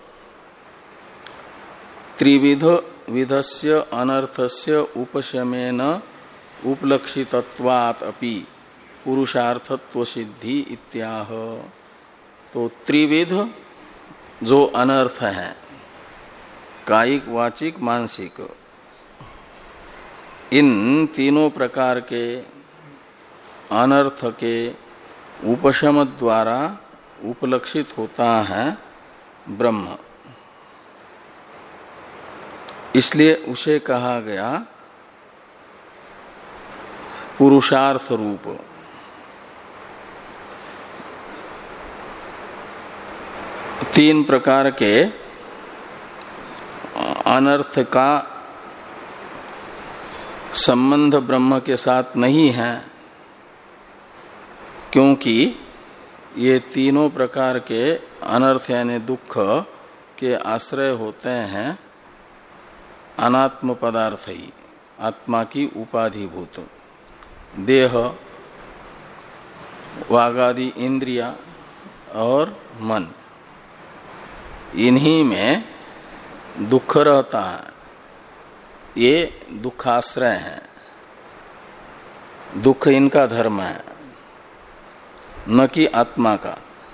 त्रिविध विधस्य अनर्थस्य उपशमेन उपलक्षितत्वात् अपि पुरुषार्थत्व सिद्धि इत्याह। तो त्रिविध जो अनर्थ है, कायिक वाचिक मानसिक, इन तीनों प्रकार के अनर्थ के उपशम द्वारा उपलक्षित होता है ब्रह्म, इसलिए उसे कहा गया पुरुषार्थ रूप। तीन प्रकार के अनर्थ का संबंध ब्रह्म के साथ नहीं है, क्योंकि ये तीनों प्रकार के अनर्थ यानी दुख के आश्रय होते हैं अनात्म पदार्थ ही, आत्मा की उपाधिभूत देह, वागादि इंद्रिया और मन, इन्हीं में दुख रहता है। ये दुखाश्रय है, दुख इनका धर्म है, न कि आत्मा का।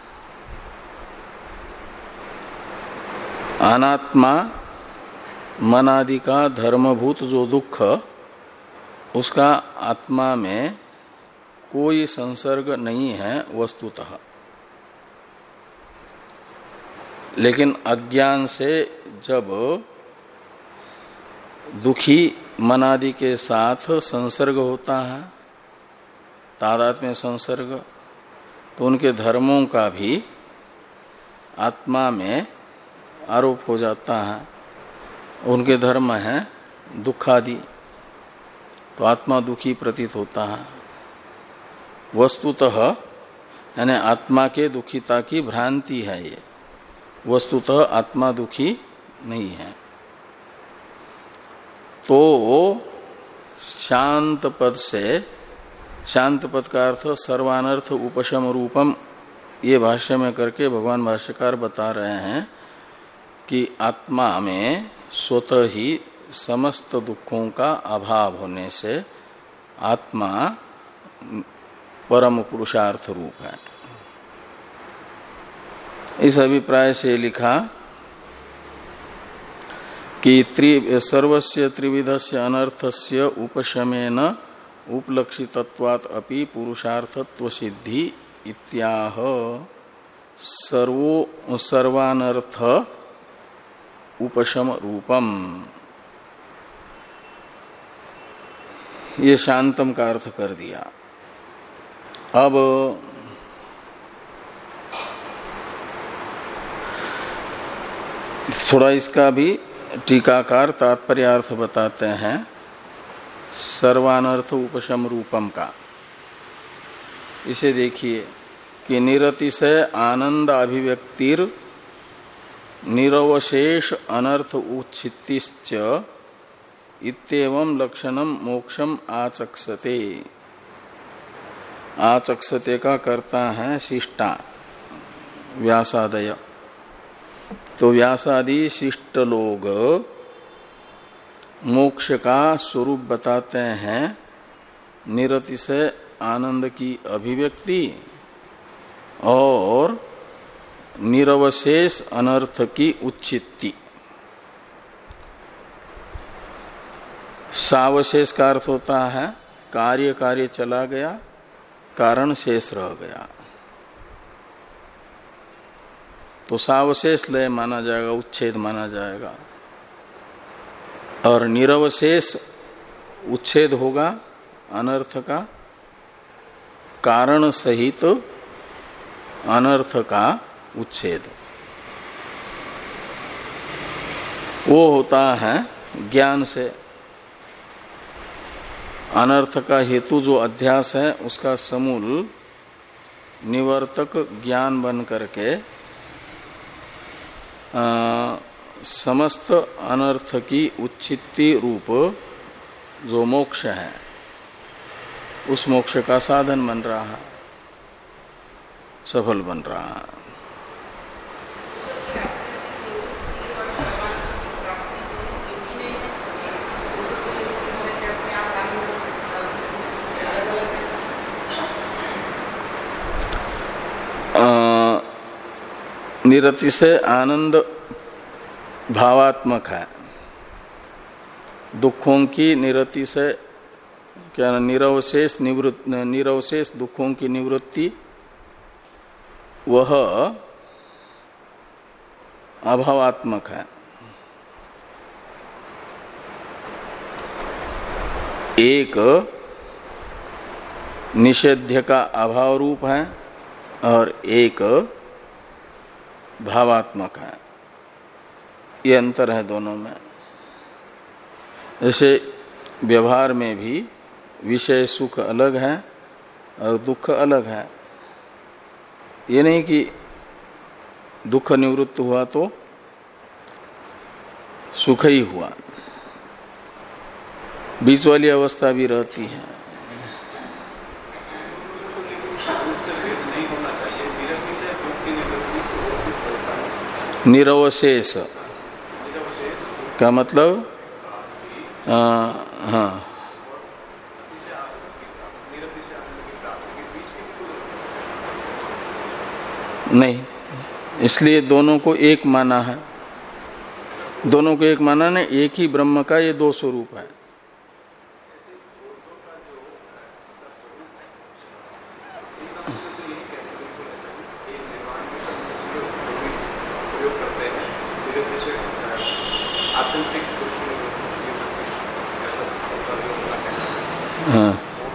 अनात्मा मन आदि का धर्मभूत जो दुख, उसका आत्मा में कोई संसर्ग नहीं है वस्तुतः, लेकिन अज्ञान से जब दुखी मन आदि के साथ संसर्ग होता है, तादात्म्य संसर्ग, तो उनके धर्मों का भी आत्मा में आरोप हो जाता है। उनके धर्म है दुखादि, तो आत्मा दुखी प्रतीत होता है। वस्तुतः यानी आत्मा के दुखिता की भ्रांति है ये, वस्तुतः आत्मा दुखी नहीं है। तो शांत पद से, शांत पद का अर्थ सर्वानर्थ उपशम रूपम, ये भाष्य में करके भगवान भाष्यकार बता रहे हैं कि आत्मा में स्वतः ही समस्त दुखों का अभाव होने से आत्मा परम पुरुषार्थ रूप है। इस अभिप्राय से लिखा कि त्रि सर्वस्य त्रिविधस्य अनर्थस्य उपशमेन उपलक्षितत्वात् अपि पुरुषार्थत्व सिद्धि इत्याह सर्वो सर्वानर्थ उपशम रूपम। ये शांतम का अर्थ कर दिया। अब थोड़ा इसका भी टीकाकार तात्पर्यार्थ बताते हैं सर्वानर्थ उपशम रूपम का। इसे देखिए कि निरतिशय आनंद अभिव्यक्तिर निरवशेष अनर्थ उच्छित्तिश्च इत्येवं लक्षणम मोक्षम आचक्षते। आचक्षते का करता है शिष्टा व्यासादय। तो व्यासादि शिष्ट लोग मोक्ष का स्वरूप बताते हैं निरतिशय आनंद की अभिव्यक्ति और निरवशेष अनर्थ की उच्छित्ति। सावशेष का अर्थ होता है कार्य कार्य चला गया, कारण शेष रह गया, तो सावशेष लय माना जाएगा, उच्छेद माना जाएगा। और निरवशेष उच्छेद होगा अनर्थ का, कारण सहित अनर्थ का उच्छेद। वो होता है ज्ञान से। अनर्थ का हेतु जो अध्यास है उसका समूल निवर्तक ज्ञान बन करके आ, समस्त अनर्थ की उच्छित्ति रूप जो मोक्ष है उस मोक्ष का साधन बन रहा है, सफल बन रहा है। निरतिशय आनंद भावात्मक है। दुखों की निरतिशय क्या निरवशेष निवृत्ति, निरवशेष दुखों की निवृत्ति वह अभावात्मक है। एक निषेध्य का अभाव रूप है और एक भावात्मक है। ये अंतर है दोनों में। जैसे व्यवहार में भी विषय सुख अलग है और दुख अलग है। ये नहीं कि दुख निवृत्त हुआ तो सुख ही हुआ, बीच वाली अवस्था भी रहती है। निरवशेष का मतलब आ, हाँ नहीं, इसलिए दोनों को एक माना है। दोनों को एक माना ने एक ही ब्रह्म का ये दो स्वरूप है। हाँ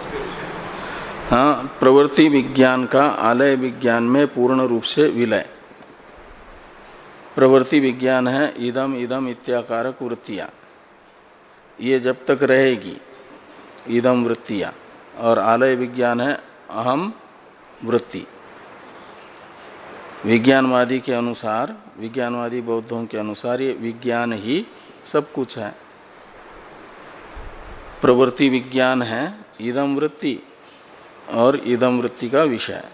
हाँ, प्रवृत्ति विज्ञान का आलय विज्ञान में पूर्ण रूप से विलय। प्रवृत्ति विज्ञान है इदम इदम इत्याकारक वृत्तियां, ये जब तक रहेगी इदम वृत्तियां। और आलय विज्ञान है अहम वृत्ति। विज्ञानवादी के अनुसार, विज्ञानवादी बौद्धों के अनुसार ये विज्ञान ही सब कुछ है। प्रवृत्ति विज्ञान है इदम वृत्ति और इदम वृत्ति का विषय।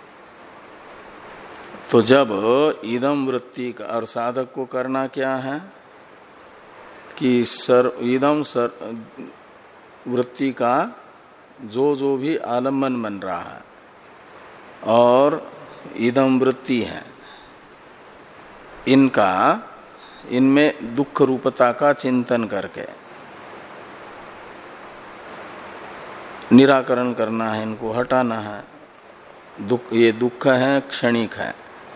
तो जब इदम वृत्ति का और साधक को करना क्या है कि सर इदम सर वृत्ति का जो जो भी आलम्बन बन रहा है और इदम वृत्ति है इनका इनमें दुख रूपता का चिंतन करके निराकरण करना है, इनको हटाना है। दुख, ये दुख है, क्षणिक है।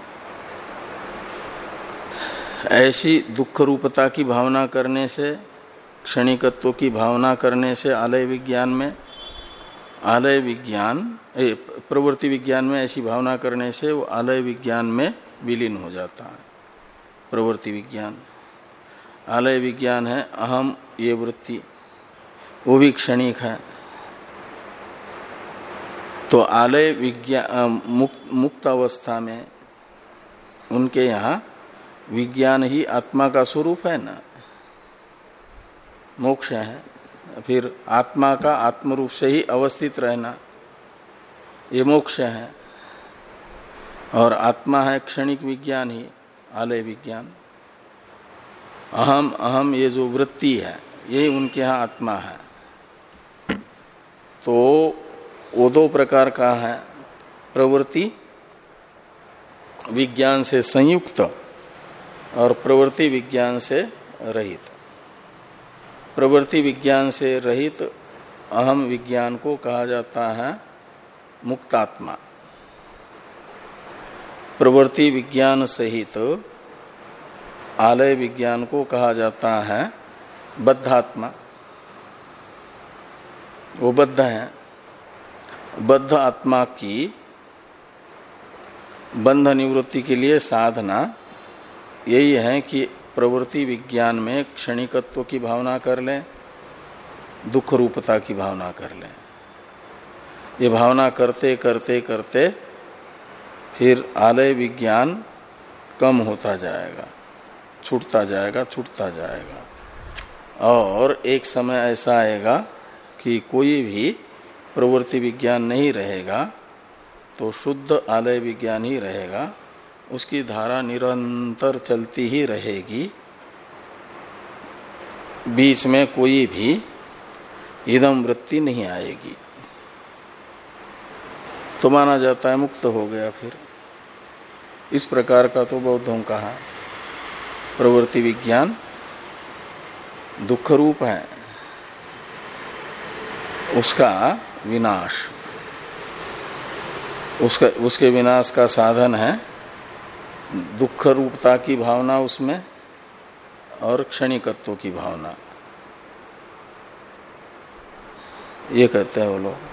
ऐसी दुख रूपता की भावना करने से, क्षणिकत्व की भावना करने से आलय विज्ञान में आलय विज्ञान प्रवृत्ति विज्ञान में ऐसी भावना करने से वो आलय विज्ञान में विलीन हो जाता है। प्रवृत्ति विज्ञान, आलय विज्ञान है अहम, ये वृत्ति वो भी क्षणिक है। तो आलय विज्ञान मुक्त, मुक्त अवस्था में उनके यहाँ विज्ञान ही आत्मा का स्वरूप है ना, मोक्ष है। फिर आत्मा का आत्मरूप से ही अवस्थित रहना, ये मोक्ष है। और आत्मा है क्षणिक विज्ञान ही, आलय विज्ञान। अहम अहम ये जो वृत्ति है, ये उनके यहाँ आत्मा है। तो वो दो प्रकार का है, प्रवृत्ति विज्ञान से संयुक्त और प्रवृत्ति विज्ञान से रहित। प्रवृत्ति विज्ञान से रहित अहम विज्ञान को कहा जाता है मुक्तात्मा। प्रवृत्ति विज्ञान सहित आलय विज्ञान को कहा जाता है बद्धात्मा। वो बद्ध है। बद्ध आत्मा की बंध निवृत्ति के लिए साधना यही है कि प्रवृत्ति विज्ञान में क्षणिकत्व की भावना कर लें, दुख रूपता की भावना कर लें। ये भावना करते करते करते फिर आलय विज्ञान कम होता जाएगा, छूटता जाएगा, छूटता जाएगा। और एक समय ऐसा आएगा कि कोई भी प्रवृत्ति विज्ञान नहीं रहेगा, तो शुद्ध आलय विज्ञान ही रहेगा। उसकी धारा निरंतर चलती ही रहेगी, बीच में कोई भी इदम वृत्ति नहीं आएगी, तो माना जाता है मुक्त हो गया। फिर इस प्रकार का तो बौद्धों का है। प्रवृत्ति विज्ञान दुख रूप है, उसका विनाश, उसका उसके विनाश का साधन है दुख रूपता की भावना उसमें और क्षणिकत्व की भावना, ये कहते हैं वो लोग।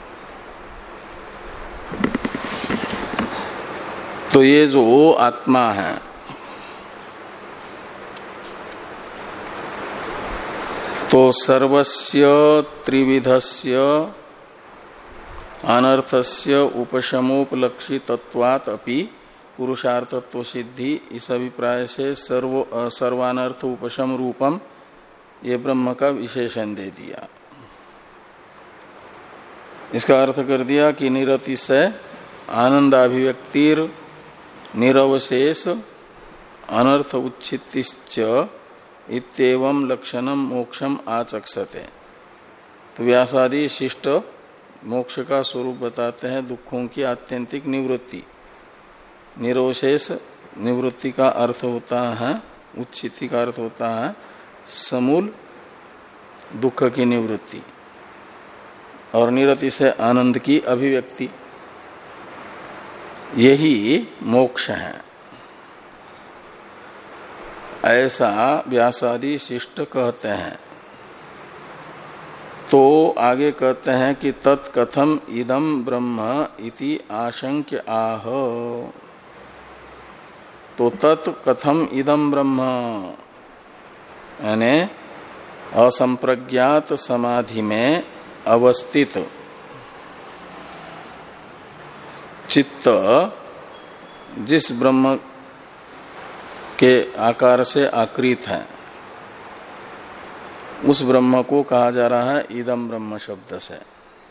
तो ये जो आत्मा है, तो सर्वस्य त्रिविधस्य अनर्थस्य उपशमोपलक्षितत्वात् अपि पुरुषार्थत्व सिद्धि, इस अभिप्राय से सर्व सर्वानर्थ उपशम रूपम ये ब्रह्म का विशेषण दे दिया। इसका अर्थ कर दिया कि निरतिशय आनंदाभिव्यक्तिर निरवशेष अनर्थ उच्छित्तिश्च इत्येवं लक्षणम मोक्षम आचक्षते। तो व्यासादि शिष्ट मोक्ष का स्वरूप बताते हैं दुखों की आत्यंतिक निवृत्ति। निरोशेष निवृत्ति का अर्थ होता है, उच्छित्ति का अर्थ होता है समूल दुख की निवृत्ति, और निरतिशय आनंद की अभिव्यक्ति, यही मोक्ष है। ऐसा व्यासादि शिष्ट कहते हैं। तो आगे कहते हैं कि तत्कथम इदम ब्रह्म इति आशंक्य आह। तो तत्कथम इदम ब्रह्म यानी असंप्रज्ञात समाधि में अवस्थित चित्त जिस ब्रह्म के आकार से आकृत है, उस ब्रह्म को कहा जा रहा है इदम ब्रह्म शब्द से।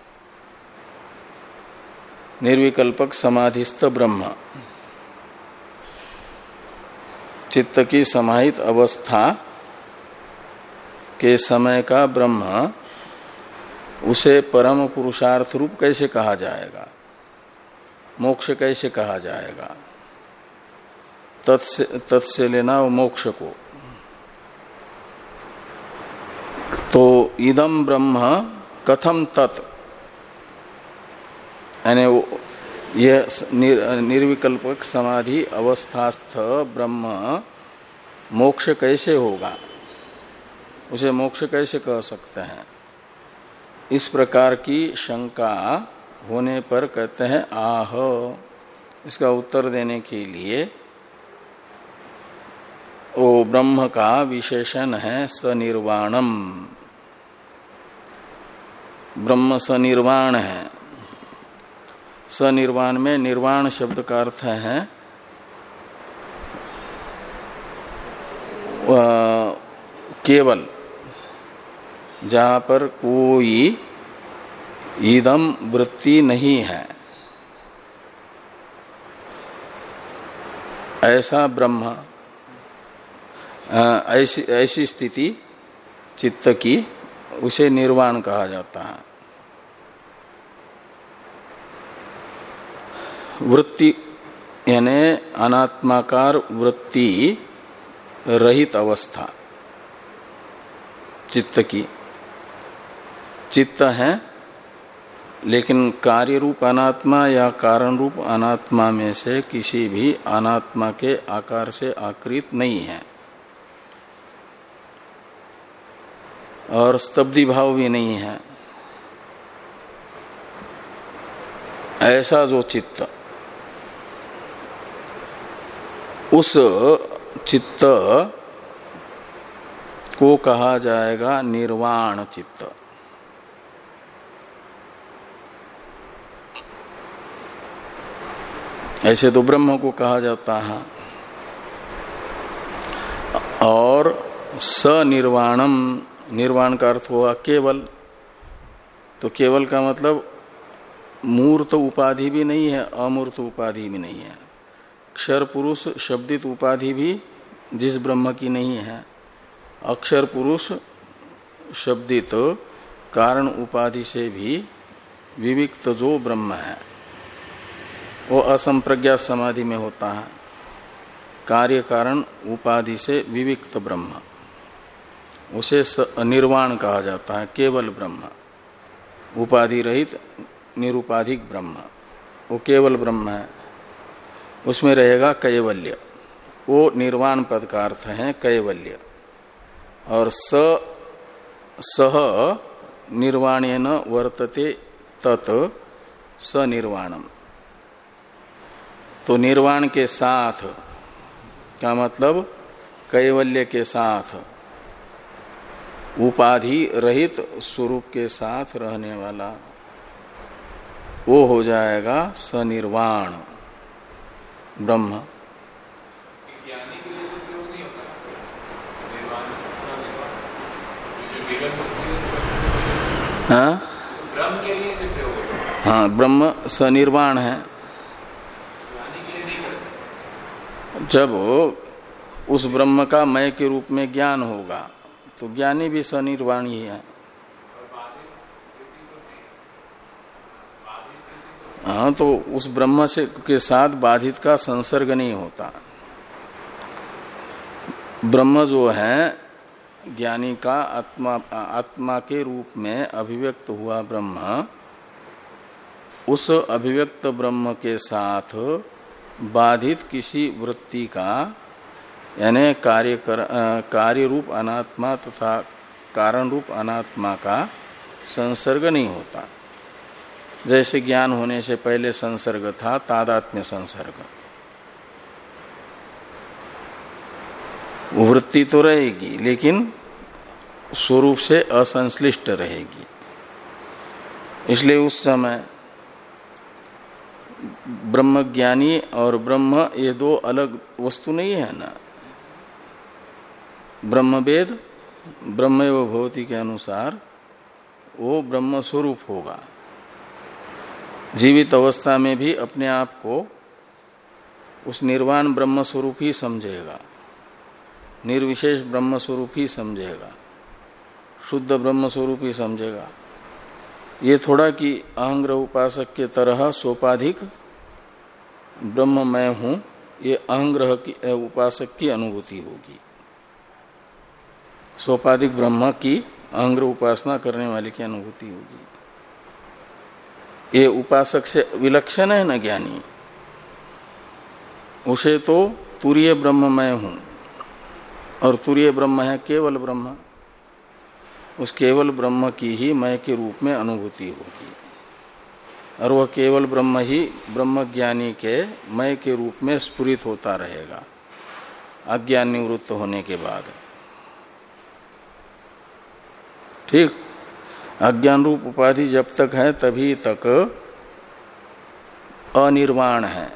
निर्विकल्पक समाधिस्थ ब्रह्म, चित्त की समाहित अवस्था के समय का ब्रह्म, उसे परम पुरुषार्थ रूप कैसे कहा जाएगा, मोक्ष कैसे कहा जाएगा? तत्से तत्से लेना वो मोक्ष को। तो इदम ब्रह्म कथम तत्, यानी यह निर, निर्विकल्पक समाधि अवस्थास्थ ब्रह्म मोक्ष कैसे होगा, उसे मोक्ष कैसे कह सकते हैं, इस प्रकार की शंका होने पर कहते हैं आह। इसका उत्तर देने के लिए वो ब्रह्म का विशेषण है सनिर्वाणम। ब्रह्म सनिर्वाण है। सनिर्वाण में निर्वाण शब्द का अर्थ है केवल, जहां पर कोई इदम वृत्ति नहीं है, ऐसा ब्रह्म, ऐसी ऐसी स्थिति चित्त की उसे निर्वाण कहा जाता है। वृत्ति यानी अनात्माकार वृत्ति रहित अवस्था चित्त की। चित्त है लेकिन कार्य रूप अनात्मा या कारण रूप अनात्मा में से किसी भी अनात्मा के आकार से आकृत नहीं है, और स्तब्धि भाव भी नहीं है। ऐसा जो चित्त, उस चित्त को कहा जाएगा निर्वाण चित्त। ऐसे तो ब्रह्म को कहा जाता है। और सनिर्वाणम, निर्वाण का अर्थ हुआ केवल। तो केवल का मतलब मूर्त उपाधि भी नहीं है, अमूर्त उपाधि भी नहीं है। अक्षर पुरुष शब्दित उपाधि भी जिस ब्रह्म की नहीं है, अक्षर पुरुष शब्दित कारण उपाधि से भी विविक्त जो ब्रह्म है वो असंप्रज्ञात समाधि में होता है। कार्य कारण उपाधि से विविक्त ब्रह्म, उसे निर्वाण कहा जाता है। केवल ब्रह्म, उपाधि रहित निरुपाधिक ब्रह्म, वो केवल ब्रह्म है। उसमें रहेगा कैवल्य, वो निर्वाण पद का अर्थ है कैवल्य। और स सह निर्वाणेन वर्तते तत् सनिर्वाणम। तो निर्वाण के साथ का मतलब कैवल्य के साथ, उपाधि रहित स्वरूप के साथ रहने वाला, वो हो जाएगा सनिर्वाण ब्रह्म। हाँ ब्रह्म के लिए से प्रयोग होगा। हाँ, ब्रह्म सनिर्वाण है। जब उस ब्रह्म का मय के रूप में ज्ञान होगा तो ज्ञानी भी सनिर्वाण ही है। हाँ, तो उस ब्रह्म से के साथ बाधित का संसर्ग नहीं होता। ब्रह्म जो है ज्ञानी का आत्मा आत्मा के रूप में अभिव्यक्त हुआ ब्रह्म, उस अभिव्यक्त ब्रह्म के साथ बाधित किसी वृत्ति का यानी कार्य कर, कार्य रूप अनात्मा तथा कारण रूप अनात्मा का संसर्ग नहीं होता। जैसे ज्ञान होने से पहले संसर्ग था, तादात्म्य संसर्ग। वृत्ति तो रहेगी लेकिन स्वरूप से असंश्लिष्ट रहेगी। इसलिए उस समय ब्रह्मज्ञानी और ब्रह्म ये दो अलग वस्तु नहीं है ना। ब्रह्मवेद ब्रह्मैव भवति के अनुसार वो ब्रह्म स्वरूप होगा। जीवित अवस्था में भी अपने आप को उस निर्वाण ब्रह्म स्वरूप ही समझेगा, निर्विशेष ब्रह्म स्वरूप ही समझेगा, शुद्ध ब्रह्म स्वरूप ही समझेगा। ये थोड़ा कि अहंग्रह उपासक के तरह सोपाधिक ब्रह्म मैं हूं ये अहंग्रह की उपासक की अनुभूति होगी। सोपाधिक ब्रह्म की अहंग्रह उपासना करने वाले की अनुभूति होगी। ये उपासक से विलक्षण है न ज्ञानी, उसे तो तुरीय ब्रह्म मैं हूं, और तुरीय ब्रह्म है केवल ब्रह्म, उस केवल ब्रह्म की ही मैं के रूप में अनुभूति होगी, और वह केवल ब्रह्म ही ब्रह्म ज्ञानी के मैं के रूप में स्फुरित होता रहेगा अज्ञान निवृत्त होने के बाद। ठीक, अज्ञान रूप उपाधि जब तक है तभी तक अनिर्वाण है,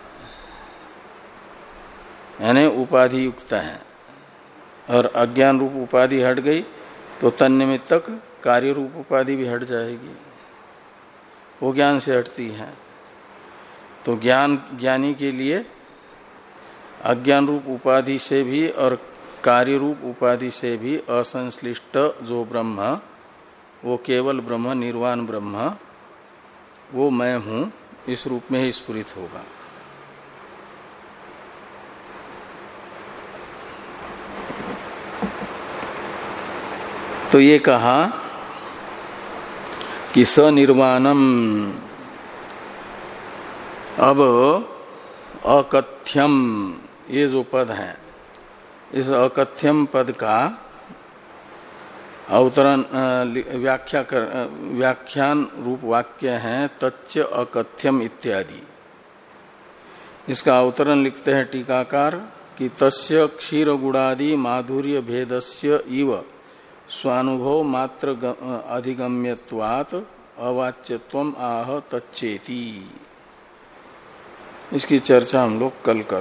यानी उपाधि युक्त है, और अज्ञान रूप उपाधि हट गई तो तन्निमित्तक कार्य रूप उपाधि भी हट जाएगी, वो ज्ञान से हटती है। तो ज्ञान ज्ञानी के लिए अज्ञान रूप उपाधि से भी और कार्य रूप उपाधि से भी असंश्लिष्ट जो ब्रह्म, वो केवल ब्रह्म, निर्वाण ब्रह्म, वो मैं हूं, इस रूप में ही स्फुरित होगा। तो ये कहा कि सनिर्वाणम, अब अकथ्यम ये जो पद है, इस अकथ्यम पद का अवतरण व्याख्या कर व्याख्यान रूप वाक्य है तच्च अकथ्यम इत्यादि। इसका अवतरण लिखते हैं टीकाकार कि तस्य क्षीर गुणादि माधुर्य भेदस्य इव स्वानुभव मात्र अधिगम्यत्वात् अवाच्यत्वम आह तच्चेति। इसकी चर्चा हम लोग कल कर